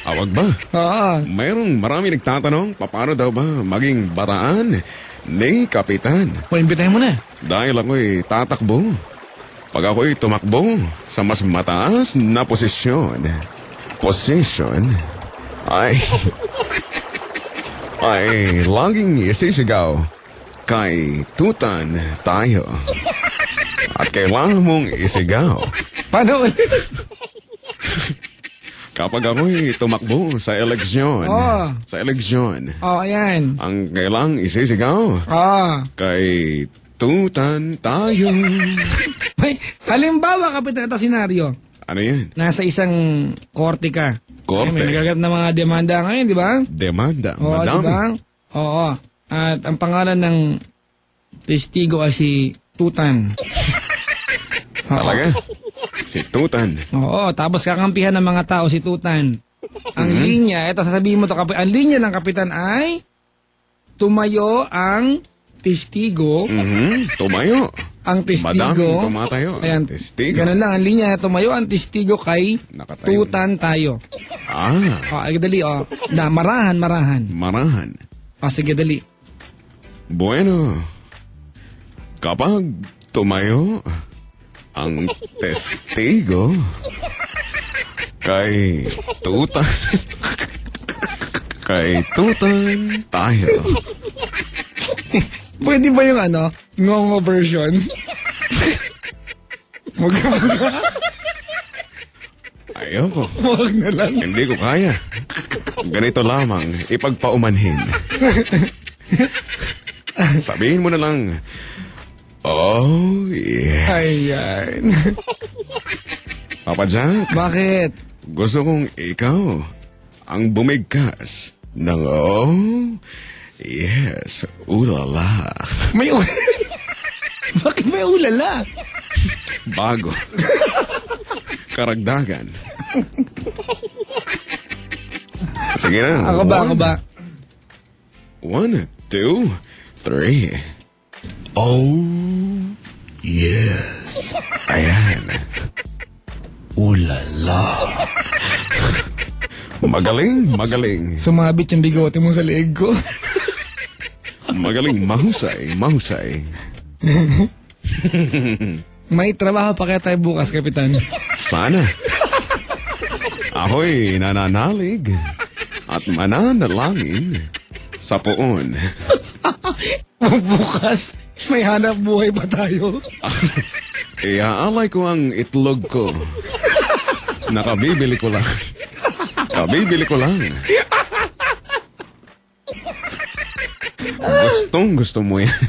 Awag ba? Oo. Mayroong marami nagtatanong, paano daw ba maging bataan ni Kapitan? O, imbitahin mo na. Dahil ako'y tatakbo. Pag ako'y tumakbo sa mas mataas na posisyon, ay laging isisigaw, kay tutan tayo. At kailangan mong isigaw. Paano ulit? Kapag ako'y tumakbo sa eleksyon, Ayan. ang kailang isisigaw, kay tutan tayo. May, halimbawa, Kapitan, ito senaryo. Ano yan? Nasa isang korte ka. Korte? May nagaganap na mga demanda ngayon, di ba? Demanda, Oo, madami. di ba? Oo. At ang pangalan ng testigo ay si Tutan. Talaga? Si Tutan. Oo, tapos kakampihan ng mga tao si Tutan. Ang linya, ito sasabihin mo to, ang linya ng Kapitan ay tumayo ang testigo. Tumayo. Ang testigo. Madaming tumatayo. Ayan, Testigo. ganun lang, ang linya, tumayo ang testigo kay Nakatayo. Tutan tayo. Ah, Dali, marahan. marahan. Sige, dali. Bueno, kapag tumayo ang testigo kay tutan tayo. Pwede ba yung ngongo version? Ayoko. Huwag na lang. Hindi ko kaya. Ganito lamang, ipagpaumanhin. Sabihin mo na lang, oh, yes. Ayan. Papa Jack, Bakit? gusto kong ikaw ang bumigkas ng oh, yes, ulala. May Bakit may ulala? Bago. Karagdagan. Sige na. Ako ba? 1, 2, 3. Oh, yes. Ayan. Ulala. Magaling. Sumabit yung bigote mo sa leeg ko. Magaling, mahusay. May trabaho pa kaya tayo bukas, Kapitan. Sana. Ako'y nananalig at mananalangin sa poon. Bukas, may hanap buhay pa tayo. Iaalay ko ang itlog ko. Nakabibili ko lang. Gusto mo yan.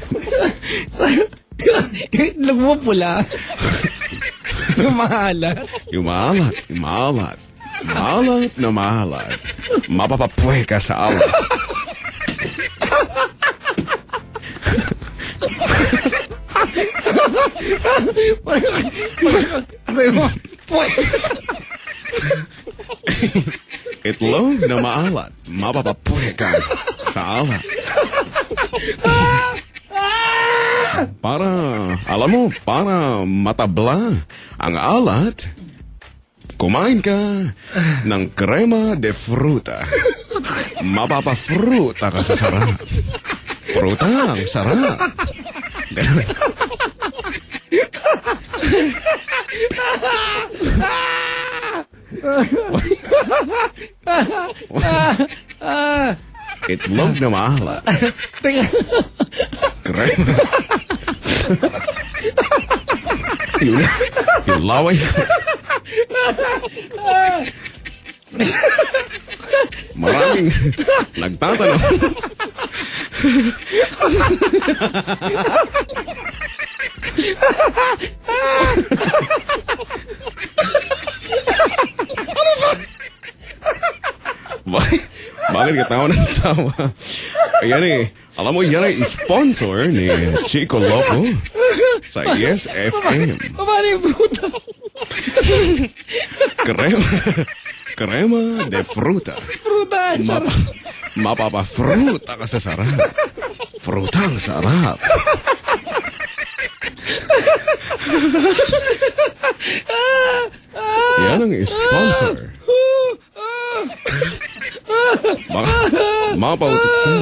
Itlog mo pula. Mahalat. Yung maalat. Mapapapuwe ka sa alat. Asay mo. Itlog na maalat. Mapapapuwe ka sa alat. Para matabla ang alat, kumain ka ng crema de fruta. Mapapafruta ka sa sarap. Fruta ang sarap. Ganun. Itlog na maalat. Crema. Yung laway. Maraming nagtatanong. Bakit ka tawa ng tawa? Ayan alam mo, yan ay sponsor ni Chico Loco sa Yes FM. Paano yung fruta? Crema de fruta. Fruta, sarap. Mapapafruta ka sa sarap. Fruta ang sarap. Yan ang sponsor. Mapautot ka.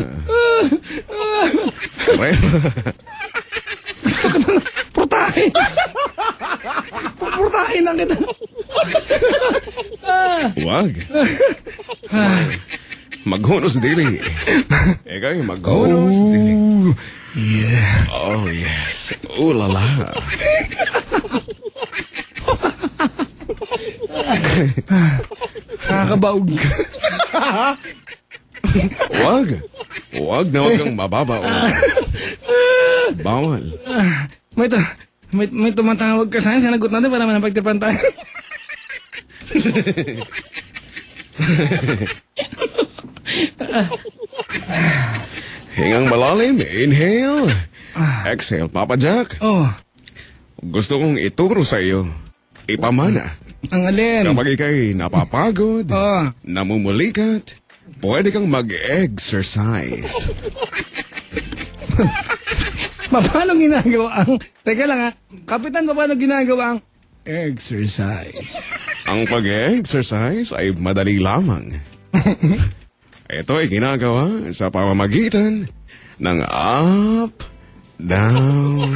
Purtahin! Purtahin lang kita. Wag. Maghunos dili. Ekay, maghunos dili. Yeah. Oh, yes. Lala. Nakakabaog. Wag. Wag na wag kang mababao. Bawal. May tumatawag ka sa akin. Sinagot natin para manapagtipan tayo. Hingang malalim. Inhale. Exhale, Papa Jack. Oh, Gusto kong ituro sa iyo. Ipamana. ang alin. Kapag ikay napapagod, Oh, namumulikat, pwede kang mag-exercise. paano ginagawa ang... Teka lang ha. Kapitan, paano ginagawa ang exercise? Ang pag-exercise ay madali lamang. Ito ay ginagawa sa pamamagitan ng up, down,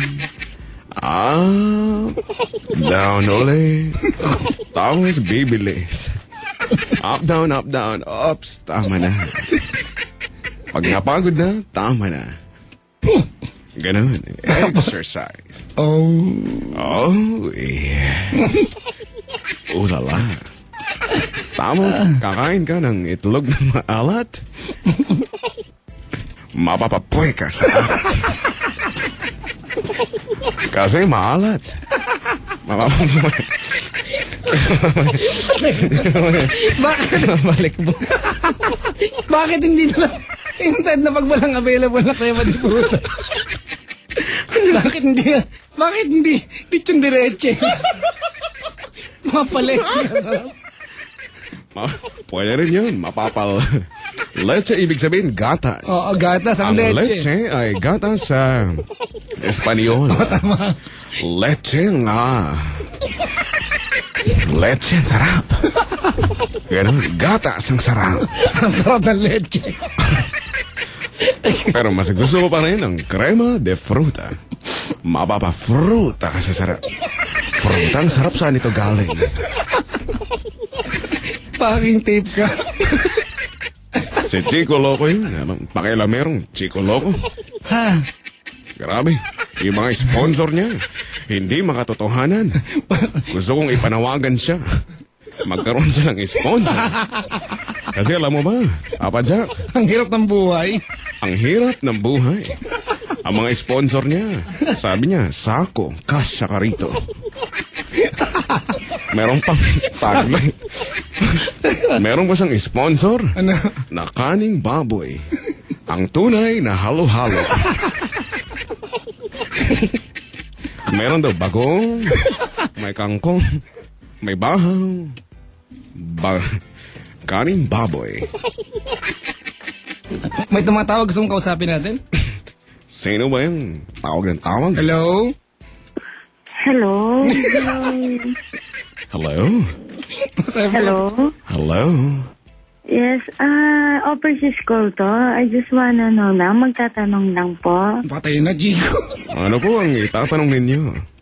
ulit. Tapos bibilis. Up, down, ups, tama na. Pag napagod na, tama na. Ganun, exercise. Oh, yes. Lala. Tapos, kakain ka ng itlog na maalat. Mapapapoy ka sa kasi maalat. Mapapapoy. Balik mo. Bakit hindi na lang hinted na pag walang available na crema di puta? Bakit hindi lechon diretso? Mapalik. Pwede rin yun. Mapapal. Leche, ibig sabihin gatas. Oo, gatas ang Ang leche. leche ay gatas sa Espanyol. Leche nga. Leche ang sarap. Ganun, gatas ang sarap. Ang sarap ng leche. Pero mas gusto mo pa rin ang crema de fruta. Mapapa-fruta ka sa sarap. Fruta ang sarap, saan ito galing? Packing tape ka. Si Chico Loco yun. Pakialamerong Chico Loco. Ha? Grabe. Yung mga sponsor niya, hindi makatotohanan. Gusto kong ipanawagan siya. Magkaroon siya ng sponsor. Kasi alam mo ba, Papa Jack, Ang hirap ng buhay. ang hirap ng buhay. Ang mga sponsor niya, sabi niya, Sako, kasya ka rito. Meron pang tagline. Meron pa siyang sponsor Ano? na kaning baboy. Ang tunay na halo-halo. Meron daw bagong, may kangkong, may bahaw, kaning baboy. May tumatawag, gusto mong kausapin natin? Sino ba yung tawag ng tawag? Hello? Hello? Hello? Hello? Hello? Yes, overseas call to. I just wanna know lang, magtatanong lang po. Patay na, Chico. Ano po ang itatanong ninyo?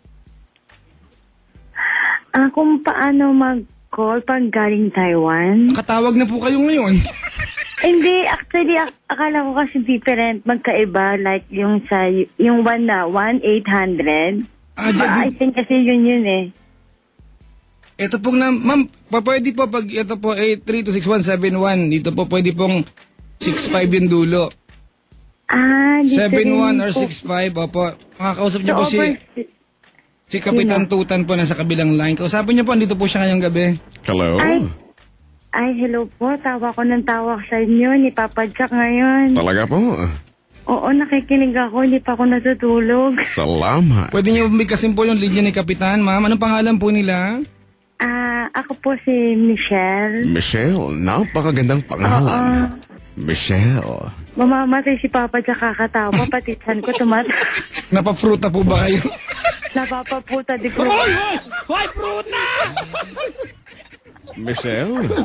Kung paano mag-call pag galing Taiwan? Nakatawag na po kayo ngayon. Hindi, actually, akala ko kasi different, magkaiba, like yung sa, yung one na, 1-800. I think kasi yun eh. Ito pong ma'am, pwede po pag ito po 83-26171, dito po pwede pong 65 yung dulo. Dito 71 rin or po. 65, opo. Makakausap niyo po overseas- si Kapitan Tutan po nasa kabilang line. Kausapin niyo po, andito po siya ngayong gabi. Hello? Ay, hello po. Tawa ko ng tawa sa inyo ni Papa Jack ngayon. Talaga po? Oo, nakikinig ako. Hindi pa ako natutulog. Salamat. Pwede niyo bigkasin po yung linya ni Kapitan, ma'am. Anong pangalan po nila? Ako po si Michelle. Michelle, napakagandang pangalan. Michelle. Mamamatay si Papa Jack kakatawa. Pati tiyan ko Napapruta po ba kayo? napapaputa. Di ko. Hoy, fruta! Michelle,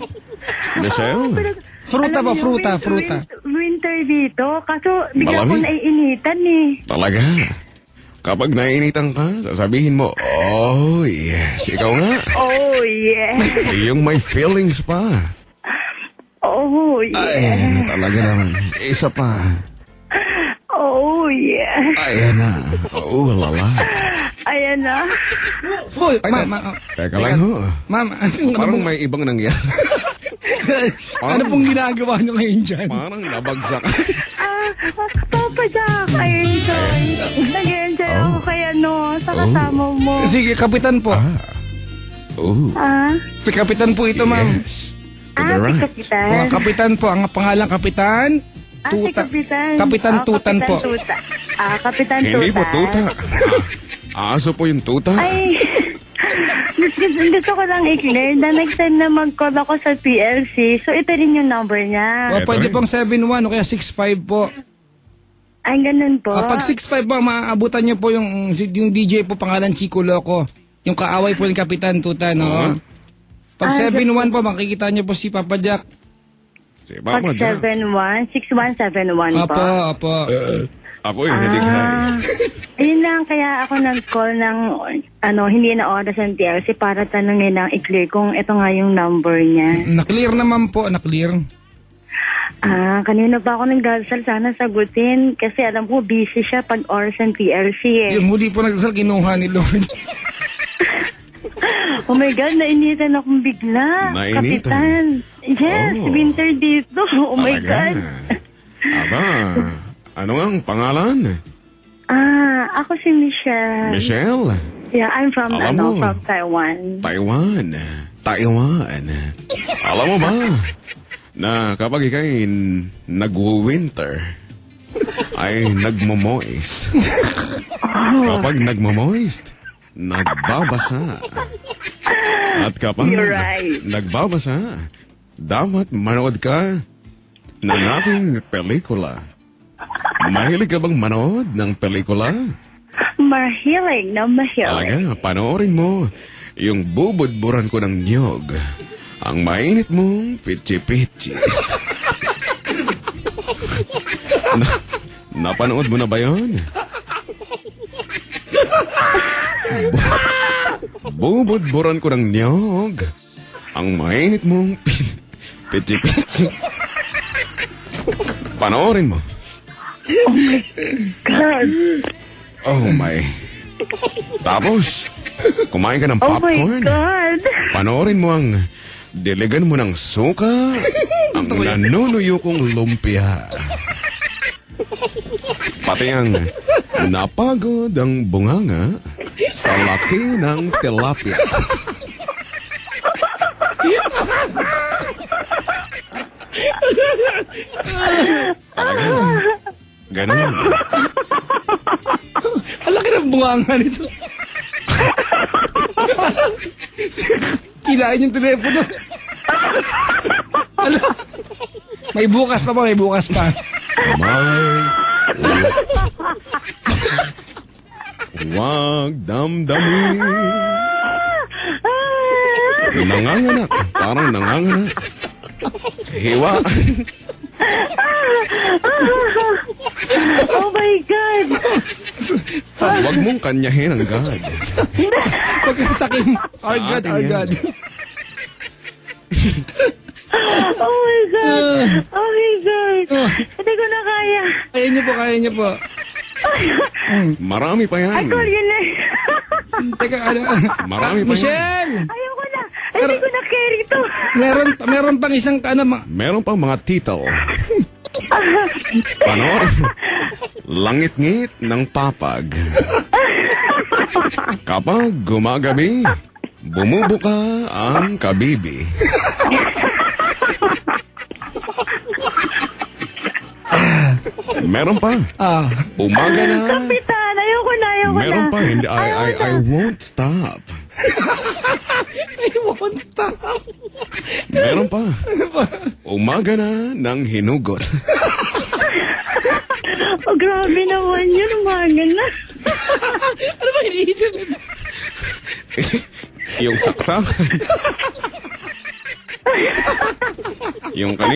Michelle? Fruta Alam ba? niyo, Fruta. Winter dito. Kaso bigla ko Malamig? naiinitan eh. Talaga? Kapag nainitan ka, sasabihin mo, oh, yes. Ikaw nga. Oh, yeah. Yung may feelings pa. Oh, yeah. Talaga naman. Isa pa. Oh, yeah. Ayan na. Oh, lala. Ayan na. Hoy, ma'am. Teka lang ho. Ma'am, ano Parang pong, may ibang nangyari. ano pong ginagawa nyo ngayon dyan? Parang nabagsak. Papa Jack, I enjoy. Nag-enjoy ako kaya sa kasama mo. Sige, kapitan po. Oh, Si kapitan po ito, ma'am. yes. To the Si right. Kapitan. Mga kapitan po, ang pangalang kapitan. Si Kapitan. Kapitan Tutan po. Kapitan Tutan. Hindi po tuta. Aso po yung tuta. Ay, gusto ko lang i-clear na nag-send na mag-call ako sa PLC. So, ito rin yung number niya. O, Eto pwede rin. pong 7-1 o kaya 6-5 po. Ay, ganun po. Pag 6-5 po, maaabutan niyo po yung DJ po, pangalan Chico Loco. Yung kaaway po ni Kapitan Tutan, no? Pag 7-1 po, makikita niyo po si Papa Jack. Si Pag Papa Jack. 7-1, 6-1-7-1 po. Opo. Ako yung hindi kaya. Ayun lang, kaya ako nag-call ng, hindi na oras ng TLC para tanungin lang i-clear kung ito nga yung number niya. Na-clear naman po, na-clear. Kanina pa ako nagdasal, sana sagutin. Kasi alam ko, busy siya pag oras ng TLC eh. Yung huli po nagdasal, kinuha ni Lord. Oh my God, nainitan akong bigla. Nainitan? Kapitan. Yes, Oh. winter dito. Oh my Talaga. God. Aba, ano ang pangalan? Ako si Michelle. Michelle? Yeah, I'm from, Alam mo. from Taiwan. Taiwan. Alam mo ba na kapag ikay nag-winter, ay nagmo-moist. Kapag nagmo-moist, nagbabasa. At kapag You're right. nagbabasa, dapat manood ka ng aking pelikula. Mahilig ka bang manood ng pelikula? Mahilig na mahilig. Talaga, panoorin mo yung bubudburan ko ng niyog. Ang mainit mong pitsi-pitsi. Napanood mo na ba yun? Bubudburan ko ng niyog. Ang mainit mong pitsi-pitsi. Panoorin mo. God. Oh my. Tapos, kumain ka ng Oh my popcorn. God. Panoorin mo ang diligan mo ng suka, ang nanunuyo kong lumpia. Pati ang napagod ang bunganga sa laki ng tilapia. Talaga. Ganun. Alaki ng bunganga nito. Kilain yung telepono. Ala. May bukas pa. Wag damdamin. Nanganganak. Parang nanganganak. Hiwa. Oh my God. Huwag mong kanyahin ang God. Pagkasakin. Our God, atin our yan. God. Oh my God. Oh my God. Hindi ko na kaya. Kaya niyo po. Marami pa yan. I call you na. Teka, Marami pa yan. Michelle! Ayoko na. Hindi ko na carry to. Meron pang isang Meron pang mga title. Panoorin mo. Langit-ngit ng papag. Kapag gumagabi, bumubuka ang kabibi. Meron pa. Umaga na. Kapitan, ayoko na. Meron pa. Hindi, I won't stop. I won't stop. Meron pa. Umaga na ng hinugot. Oh, grabe naman yun. Umaga na. Ano ba iniisip nito? Yung saksakan. Yung